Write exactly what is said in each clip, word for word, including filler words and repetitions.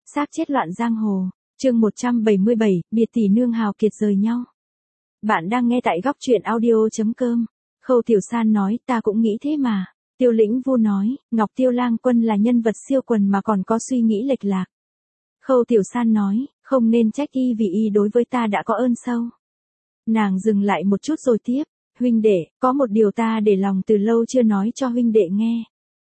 Xác chết loạn giang hồ. Chương một trăm bảy mươi bảy, biệt tỷ nương hào kiệt rời nhau. Bạn đang nghe tại góc truyện audio chấm com. Khâu Tiểu San nói, ta cũng nghĩ thế mà. Tiêu Lĩnh Vu nói, Ngọc Tiêu Lang Quân là nhân vật siêu quần mà còn có suy nghĩ lệch lạc. Khâu Tiểu San nói, không nên trách y vì y đối với ta đã có ơn sâu. Nàng dừng lại một chút rồi tiếp, huynh đệ, có một điều ta để lòng từ lâu chưa nói cho huynh đệ nghe.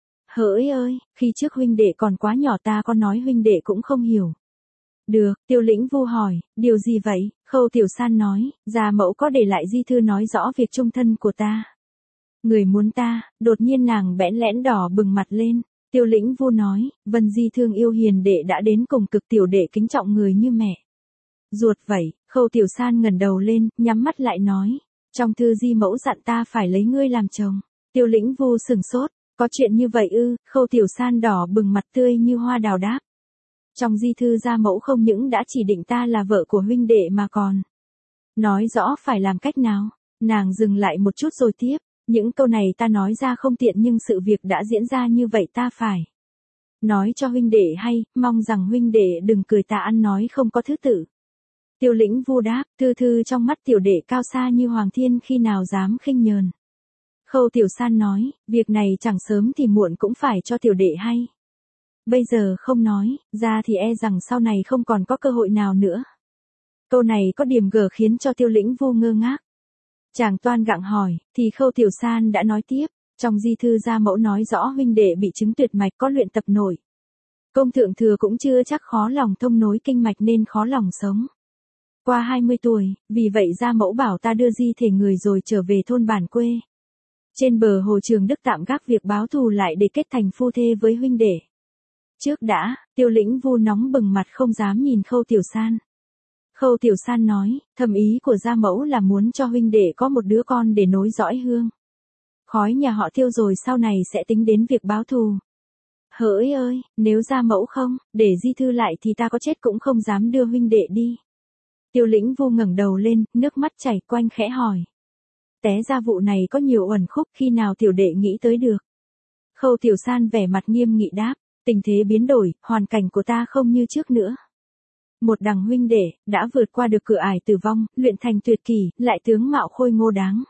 Hỡi ơi, khi trước huynh đệ còn quá nhỏ ta có nói huynh đệ cũng không hiểu. Được, Tiêu Lĩnh Vu hỏi, điều gì vậy? Khâu Tiểu San nói, gia mẫu có để lại di thư nói rõ việc chung thân của ta. Người muốn ta, đột nhiên nàng bẽn lẽn đỏ bừng mặt lên. Tiêu Lĩnh Vu nói, Vân Di thương yêu hiền đệ đã đến cùng cực tiểu đệ kính trọng người như mẹ. Ruột vậy, Khâu Tiểu San ngẩng đầu lên, nhắm mắt lại nói, trong thư di mẫu dặn ta phải lấy ngươi làm chồng. Tiêu Lĩnh Vu sừng sốt, có chuyện như vậy ư? Khâu Tiểu San đỏ bừng mặt tươi như hoa đào đáp. Trong di thư gia mẫu không những đã chỉ định ta là vợ của huynh đệ mà còn nói rõ phải làm cách nào. Nàng dừng lại một chút rồi tiếp, những câu này ta nói ra không tiện nhưng sự việc đã diễn ra như vậy ta phải nói cho huynh đệ hay, mong rằng huynh đệ đừng cười ta ăn nói không có thứ tự. Tiêu Lĩnh Vu đáp, thư thư trong mắt tiểu đệ cao xa như hoàng thiên khi nào dám khinh nhờn. Khâu Tiểu San nói, việc này chẳng sớm thì muộn cũng phải cho tiểu đệ hay. Bây giờ không nói, ra thì e rằng sau này không còn có cơ hội nào nữa. Câu này có điểm gở khiến cho Tiêu Lĩnh Vu ngơ ngác. Chàng toan gặng hỏi, thì Khâu Tiểu San đã nói tiếp, trong di thư gia mẫu nói rõ huynh đệ bị chứng tuyệt mạch có luyện tập nổi. Công thượng thừa cũng chưa chắc khó lòng thông nối kinh mạch nên khó lòng sống. Qua hai mươi tuổi, vì vậy gia mẫu bảo ta đưa di thể người rồi trở về thôn bản quê. Trên bờ hồ Trường Đức tạm gác việc báo thù lại để kết thành phu thê với huynh đệ. Trước đã, Tiêu Lĩnh Vu nóng bừng mặt không dám nhìn Khâu Tiểu San. Khâu Tiểu San nói, thầm ý của gia mẫu là muốn cho huynh đệ có một đứa con để nối dõi hương. Khói nhà họ Tiêu rồi sau này sẽ tính đến việc báo thù. Hỡi ơi, nếu gia mẫu không, để di thư lại thì ta có chết cũng không dám đưa huynh đệ đi. Tiêu Lĩnh Vu ngẩng đầu lên, nước mắt chảy quanh khẽ hỏi. Té ra vụ này có nhiều uẩn khúc khi nào tiểu đệ nghĩ tới được. Khâu Tiểu San vẻ mặt nghiêm nghị đáp, tình thế biến đổi, hoàn cảnh của ta không như trước nữa. Một đằng huynh đệ, đã vượt qua được cửa ải tử vong, luyện thành tuyệt kỷ, lại tướng mạo khôi ngô đáng.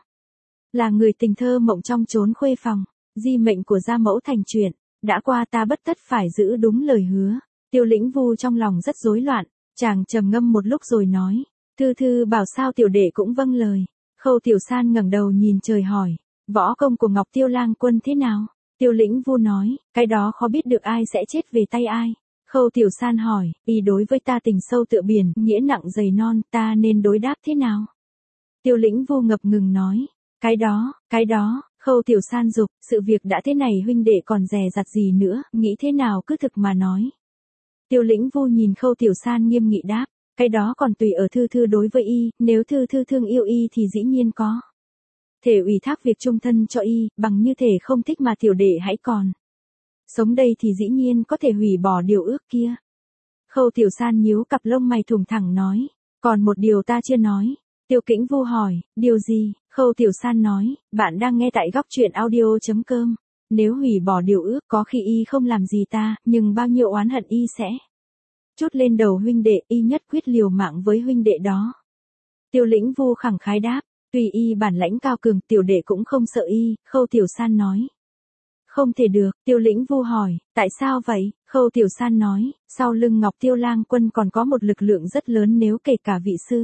Là người tình thơ mộng trong chốn khuê phòng, di mệnh của gia mẫu thành chuyện, đã qua ta bất tất phải giữ đúng lời hứa. Tiêu Lĩnh Vu trong lòng rất rối loạn, chàng trầm ngâm một lúc rồi nói, thư thư bảo sao tiểu đệ cũng vâng lời. Khâu Tiểu San ngẩng đầu nhìn trời hỏi, võ công của Ngọc Tiêu Lang Quân thế nào? Tiêu Lĩnh Vu nói, cái đó khó biết được ai sẽ chết về tay ai. Khâu Tiểu San hỏi, y đối với ta tình sâu tựa biển, nghĩa nặng dày non, ta nên đối đáp thế nào? Tiêu Lĩnh Vu ngập ngừng nói, cái đó, cái đó, Khâu Tiểu San dục, sự việc đã thế này huynh đệ còn dè dặt gì nữa, nghĩ thế nào cứ thực mà nói. Tiêu Lĩnh Vu nhìn Khâu Tiểu San nghiêm nghị đáp, cái đó còn tùy ở thư thư đối với y, nếu thư thư thương yêu y thì dĩ nhiên có thể ủy thác việc chung thân cho y, bằng như thể không thích mà tiểu đệ hãy còn sống đây thì dĩ nhiên có thể hủy bỏ điều ước kia. Khâu Tiểu San nhíu cặp lông mày thủng thẳng nói, còn một điều ta chưa nói. Tiêu Lĩnh Vu hỏi, điều gì? Khâu Tiểu San nói, bạn đang nghe tại góc truyện audio chấm com. Nếu hủy bỏ điều ước có khi y không làm gì ta, nhưng bao nhiêu oán hận y sẽ chút lên đầu huynh đệ, y nhất quyết liều mạng với huynh đệ đó. Tiêu Lĩnh Vu khẳng khái đáp, tùy y bản lãnh cao cường, tiểu đệ cũng không sợ y. Khâu Tiểu San nói, không thể được. Tiêu Lĩnh Vu hỏi, tại sao vậy? Khâu Tiểu San nói, sau lưng Ngọc Tiêu Lang Quân còn có một lực lượng rất lớn, nếu kể cả vị sư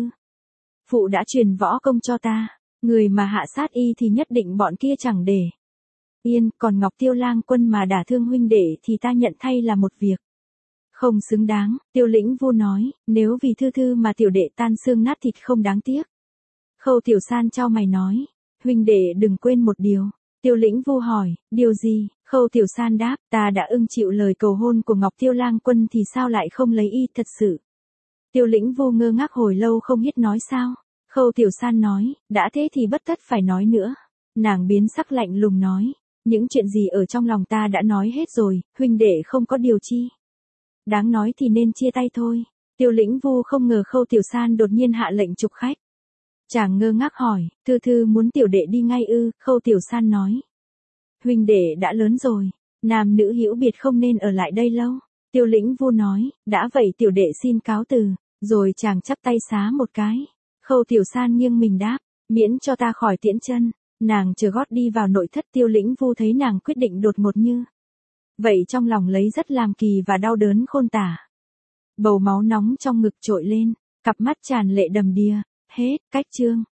phụ đã truyền võ công cho ta, người mà hạ sát y thì nhất định bọn kia chẳng để yên, còn Ngọc Tiêu Lang Quân mà đả thương huynh đệ thì ta nhận thay là một việc không xứng đáng. Tiêu Lĩnh Vu nói, nếu vì thư thư mà tiểu đệ tan xương nát thịt không đáng tiếc. Khâu Tiểu San chau mày nói, huynh đệ đừng quên một điều. Tiêu Lĩnh Vu hỏi, điều gì? Khâu Tiểu San đáp, ta đã ưng chịu lời cầu hôn của Ngọc Tiêu Lang Quân thì sao lại không lấy y thật sự? Tiêu Lĩnh Vu ngơ ngác hồi lâu không biết nói sao. Khâu Tiểu San nói, đã thế thì bất tất phải nói nữa. Nàng biến sắc lạnh lùng nói, những chuyện gì ở trong lòng ta đã nói hết rồi, huynh đệ không có điều chi đáng nói thì nên chia tay thôi. Tiêu Lĩnh Vu không ngờ Khâu Tiểu San đột nhiên hạ lệnh trục khách. Chàng ngơ ngác hỏi, thư thư muốn tiểu đệ đi ngay ư? Khâu Tiểu San nói, huynh đệ đã lớn rồi, nam nữ hữu biệt không nên ở lại đây lâu. Tiêu Lĩnh Vu nói, đã vậy tiểu đệ xin cáo từ, rồi chàng chắp tay xá một cái. Khâu Tiểu San nghiêng mình đáp, miễn cho ta khỏi tiễn chân. Nàng chờ gót đi vào nội thất. Tiêu Lĩnh Vu thấy nàng quyết định đột ngột như vậy trong lòng lấy rất làm kỳ và đau đớn khôn tả. Bầu máu nóng trong ngực trội lên, cặp mắt tràn lệ đầm đìa. Hết, cách chương.